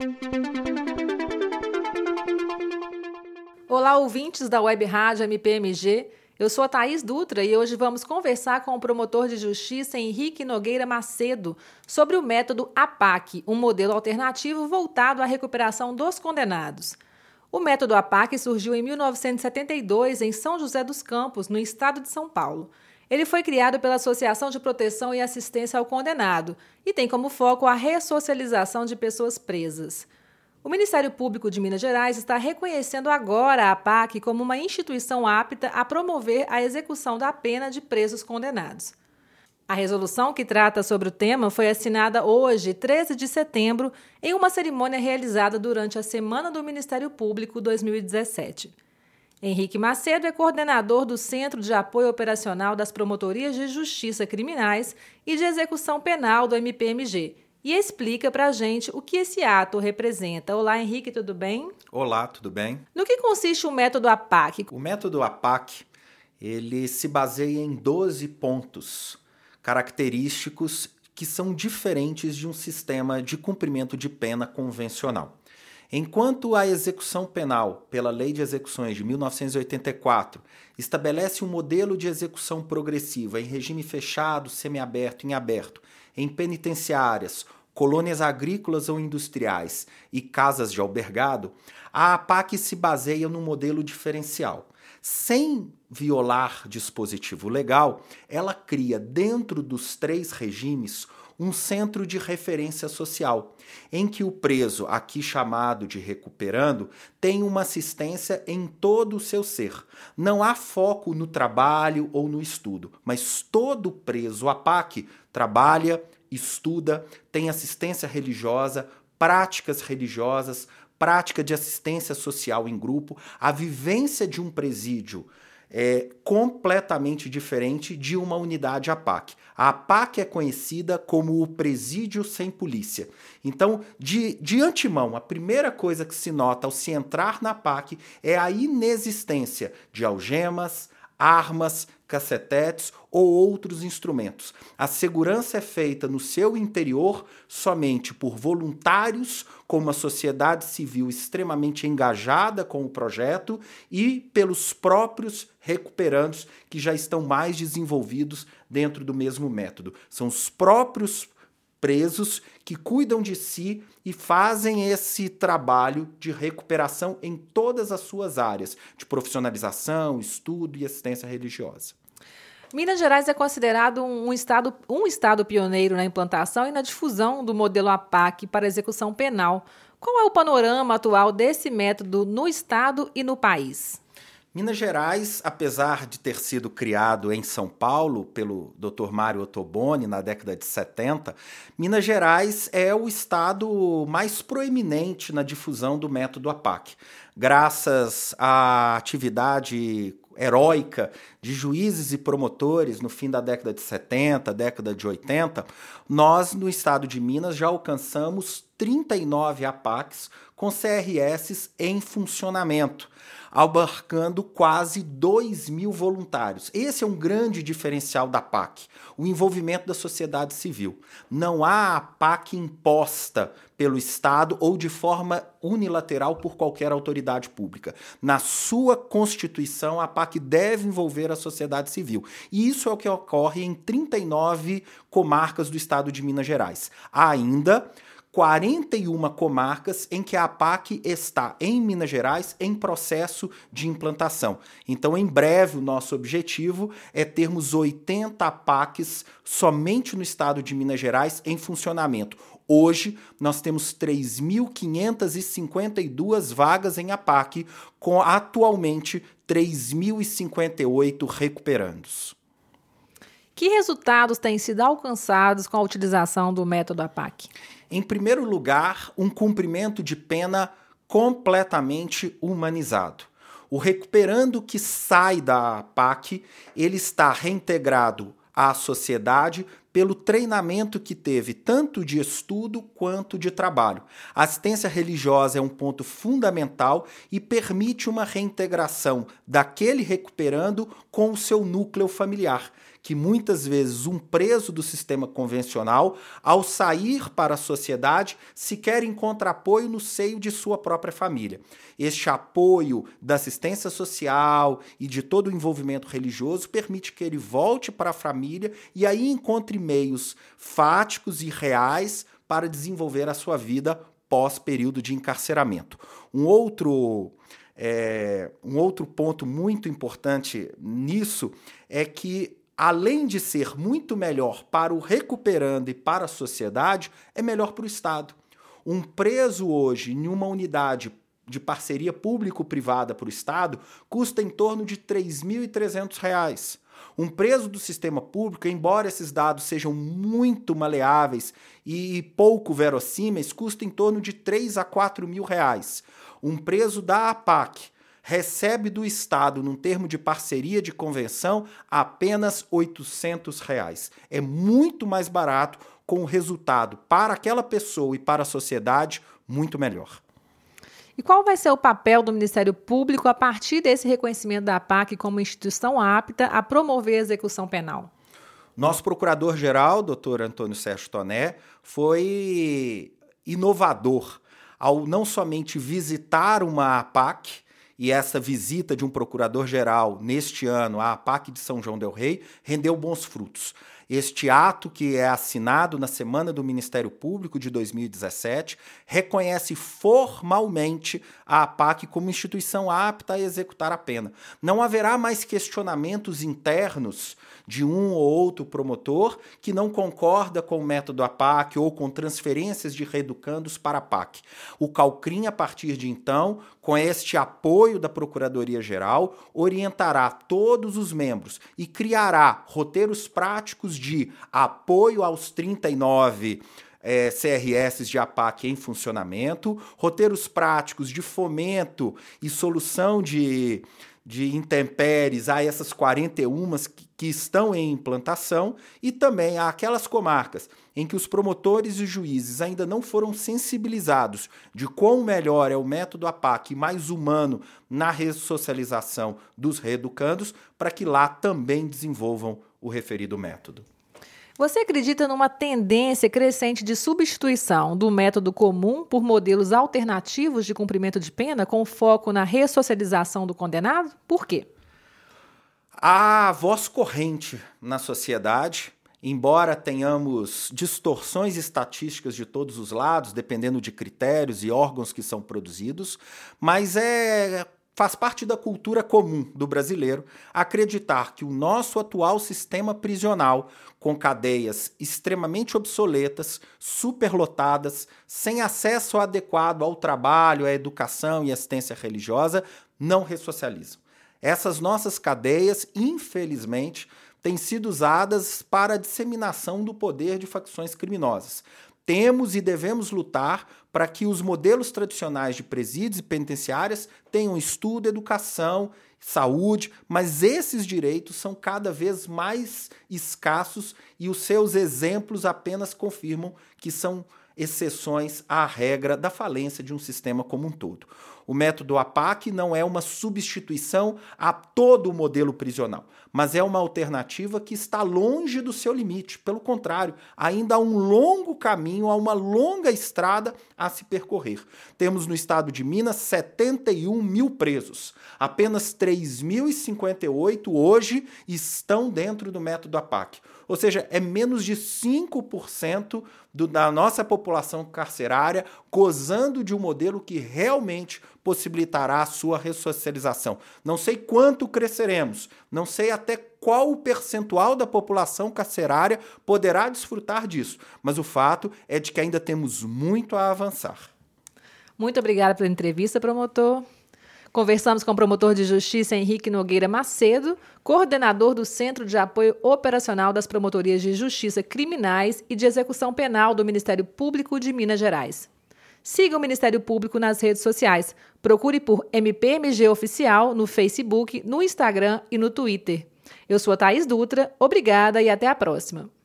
Olá, ouvintes da Web Rádio MPMG. Eu sou a Thaís Dutra e hoje vamos conversar com o promotor de justiça Henrique Nogueira Macedo sobre o método APAC, um modelo alternativo voltado à recuperação dos condenados. O método APAC surgiu em 1972 em São José dos Campos, no estado de São Paulo. Ele foi criado pela Associação de Proteção e Assistência ao Condenado e tem como foco a ressocialização de pessoas presas. O Ministério Público de Minas Gerais está reconhecendo agora a APAC como uma instituição apta a promover a execução da pena de presos condenados. A resolução que trata sobre o tema foi assinada hoje, 13 de setembro, em uma cerimônia realizada durante a Semana do Ministério Público 2017. Henrique Macedo é coordenador do Centro de Apoio Operacional das Promotorias de Justiça Criminais e de Execução Penal do MPMG e explica para a gente o que esse ato representa. Olá, Henrique, tudo bem? Olá, tudo bem? No que consiste o método APAC? O método APAC, ele se baseia em 12 pontos característicos que são diferentes de um sistema de cumprimento de pena convencional. Enquanto a execução penal, pela Lei de Execuções de 1984, estabelece um modelo de execução progressiva em regime fechado, semiaberto e em aberto, em penitenciárias, colônias agrícolas ou industriais e casas de albergado, a APAC se baseia num modelo diferencial. Sem violar dispositivo legal, ela cria, dentro dos 3 regimes, um centro de referência social, em que o preso, aqui chamado de recuperando, tem uma assistência em todo o seu ser. Não há foco no trabalho ou no estudo, mas todo preso APAC trabalha, estuda, tem assistência religiosa, práticas religiosas, prática de assistência social em grupo. A vivência de um presídio é completamente diferente de uma unidade APAC. A APAC é conhecida como o presídio sem polícia. Então, de antemão, a primeira coisa que se nota ao se entrar na APAC é a inexistência de algemas, armas, cacetetes ou outros instrumentos. A segurança é feita no seu interior somente por voluntários, com uma sociedade civil extremamente engajada com o projeto e pelos próprios recuperandos que já estão mais desenvolvidos dentro do mesmo método. São os próprios presos que cuidam de si e fazem esse trabalho de recuperação em todas as suas áreas, de profissionalização, estudo e assistência religiosa. Minas Gerais é considerado um estado pioneiro na implantação e na difusão do modelo APAC para execução penal. Qual é o panorama atual desse método no estado e no país? Minas Gerais, apesar de ter sido criado em São Paulo pelo Dr. Mário Ottoboni na década de 70, Minas Gerais é o estado mais proeminente na difusão do método APAC. Graças à atividade heróica de juízes e promotores no fim da década de 70, década de 80, nós no estado de Minas já alcançamos 39 APACs com CRS em funcionamento, abarcando quase 2.000 voluntários. Esse é um grande diferencial da APAC, o envolvimento da sociedade civil. Não há APAC imposta pelo Estado ou de forma unilateral por qualquer autoridade pública. Na sua Constituição, a APAC deve envolver a sociedade civil. E isso é o que ocorre em 39 comarcas do estado de Minas Gerais. Há ainda 41 comarcas em que a APAC está em Minas Gerais em processo de implantação. Então, em breve, o nosso objetivo é termos 80 APACs somente no estado de Minas Gerais em funcionamento. Hoje, nós temos 3.552 vagas em APAC, com atualmente 3.058 recuperandos. Que resultados têm sido alcançados com a utilização do método APAC? Em primeiro lugar, um cumprimento de pena completamente humanizado. O recuperando que sai da APAC, ele está reintegrado à sociedade pelo treinamento que teve, tanto de estudo quanto de trabalho. A assistência religiosa é um ponto fundamental e permite uma reintegração daquele recuperando com o seu núcleo familiar, que muitas vezes um preso do sistema convencional, ao sair para a sociedade, sequer encontra apoio no seio de sua própria família. Este apoio da assistência social e de todo o envolvimento religioso permite que ele volte para a família e aí encontre meios fáticos e reais para desenvolver a sua vida pós-período de encarceramento. Um outro ponto muito importante nisso é que, além de ser muito melhor para o recuperando e para a sociedade, é melhor para o Estado. Um preso hoje em uma unidade de parceria público-privada para o Estado custa em torno de R$ 3.300. Um preso do sistema público, embora esses dados sejam muito maleáveis e pouco verossímeis, custa em torno de R$ 3 a R$ 4.000. Um preso da APAC recebe do Estado, num termo de parceria de convenção, apenas R$ 800. É muito mais barato, com o resultado para aquela pessoa e para a sociedade muito melhor. E qual vai ser o papel do Ministério Público a partir desse reconhecimento da APAC como instituição apta a promover a execução penal? Nosso procurador-geral, doutor Antônio Sérgio Toné, foi inovador ao não somente visitar uma APAC, e essa visita de um procurador-geral neste ano à APAC de São João del Rei rendeu bons frutos. Este ato, que é assinado na Semana do Ministério Público de 2017, reconhece formalmente a APAC como instituição apta a executar a pena. Não haverá mais questionamentos internos de um ou outro promotor que não concorda com o método APAC ou com transferências de reeducandos para a APAC. O CALCRIM, a partir de então, com este apoio da Procuradoria-Geral, orientará todos os membros e criará roteiros práticos de apoio aos 39 CRS de APAC em funcionamento, roteiros práticos de fomento e solução de intempéries a essas 41 que estão em implantação e também àquelas comarcas em que os promotores e juízes ainda não foram sensibilizados de quão melhor é o método APAC mais humano na ressocialização dos reeducandos, para que lá também desenvolvam o referido método. Você acredita numa tendência crescente de substituição do método comum por modelos alternativos de cumprimento de pena com foco na ressocialização do condenado? Por quê? Há voz corrente na sociedade, embora tenhamos distorções estatísticas de todos os lados, dependendo de critérios e órgãos que são produzidos, mas faz parte da cultura comum do brasileiro acreditar que o nosso atual sistema prisional, com cadeias extremamente obsoletas, superlotadas, sem acesso adequado ao trabalho, à educação e assistência religiosa, não ressocializam. Essas nossas cadeias, infelizmente, têm sido usadas para a disseminação do poder de facções criminosas. Temos e devemos lutar para que os modelos tradicionais de presídios e penitenciárias tenham estudo, educação, saúde, mas esses direitos são cada vez mais escassos e os seus exemplos apenas confirmam que são exceções à regra da falência de um sistema como um todo. O método APAC não é uma substituição a todo o modelo prisional, mas é uma alternativa que está longe do seu limite. Pelo contrário, ainda há um longo caminho, há uma longa estrada a se percorrer. Temos no estado de Minas 71 mil presos. Apenas 3.058 hoje estão dentro do método APAC. Ou seja, é menos de 5% da nossa população carcerária gozando de um modelo que realmente possibilitará a sua ressocialização. Não sei quanto cresceremos, não sei até qual o percentual da população carcerária poderá desfrutar disso, mas o fato é de que ainda temos muito a avançar. Muito obrigada pela entrevista, promotor. Conversamos com o promotor de justiça Henrique Nogueira Macedo, coordenador do Centro de Apoio Operacional das Promotorias de Justiça Criminais e de Execução Penal do Ministério Público de Minas Gerais. Siga o Ministério Público nas redes sociais. Procure por MPMG Oficial no Facebook, no Instagram e no Twitter. Eu sou a Thaís Dutra, obrigada e até a próxima.